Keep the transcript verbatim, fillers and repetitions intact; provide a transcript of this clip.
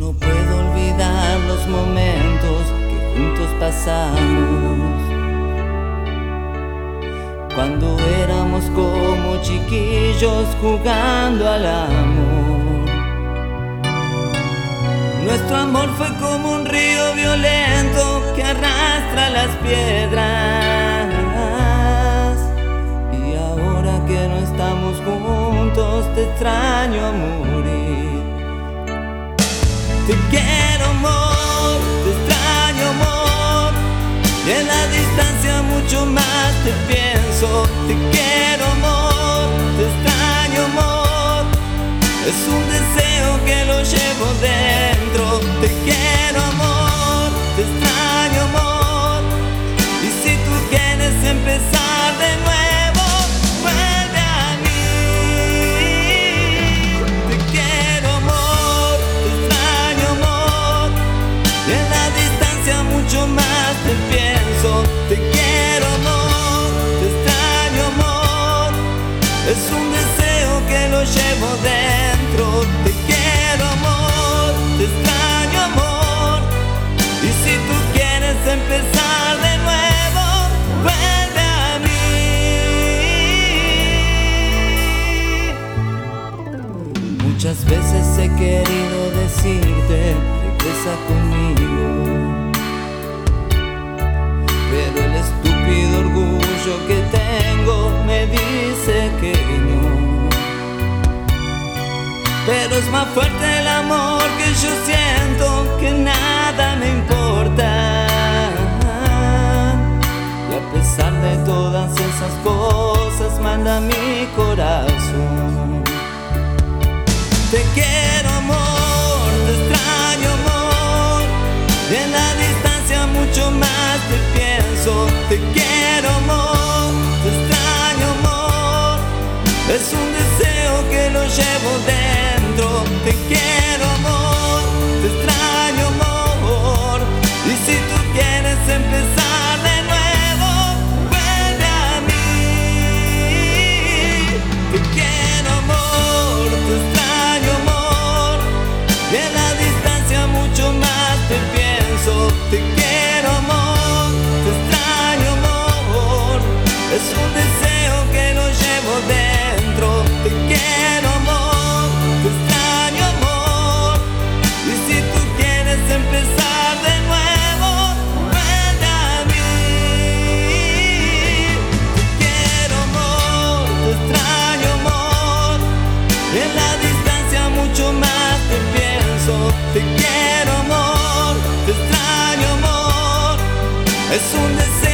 no puedo olvidar los momentos que juntos pasamos, cuando éramos como chiquillos jugando al amor. Nuestro amor fue como un río violento que arrastra las piedras, y ahora que no estamos juntos te extraño a morir. Te quiero, amor, te extraño, amor, y en la distancia mucho más te pienso. Te quiero, amor, te extraño, amor, es un deseo que lo llevo dentro. Te quiero, amor, te extraño, amor, y si tú quieres empezar de nuevo, vuelve a mí. Te quiero, amor, te extraño, amor, y en la distancia mucho más te pienso. Te quiero, amor, te extraño, amor, es un deseo que lo llevo dentro. Te quiero, amor, te extraño, amor, y si tú quieres empezar de nuevo, vuelve a mí. Muchas veces he querido decirte, regresa conmigo, pero el estúpido orgullo que tengo me dice que no. Pero es más fuerte el amor que yo siento, que nada me importa. Y a pesar de todas esas cosas manda mi corazón. Te quiero, amor, te extraño, amor, y en la distancia mucho más te pienso. Te quiero, amor, te extraño, amor, es un deseo que lo llevo dentro. Te quiero, amor, te extraño, amor, y si tú quieres empezar de nuevo, vuelve a mí. Te quiero, amor, te extraño, amor, y en la distancia mucho más te pienso. Te quiero, amor, te extraño, amor, es un deseo que lo llevo dentro. Te quiero, amor, te extraño, amor, y si tú quieres empezar de nuevo, vuelve a mí. Te quiero, amor, te extraño, amor, y en la distancia mucho más te pienso. Te quiero, amor, te extraño, amor, es un deseo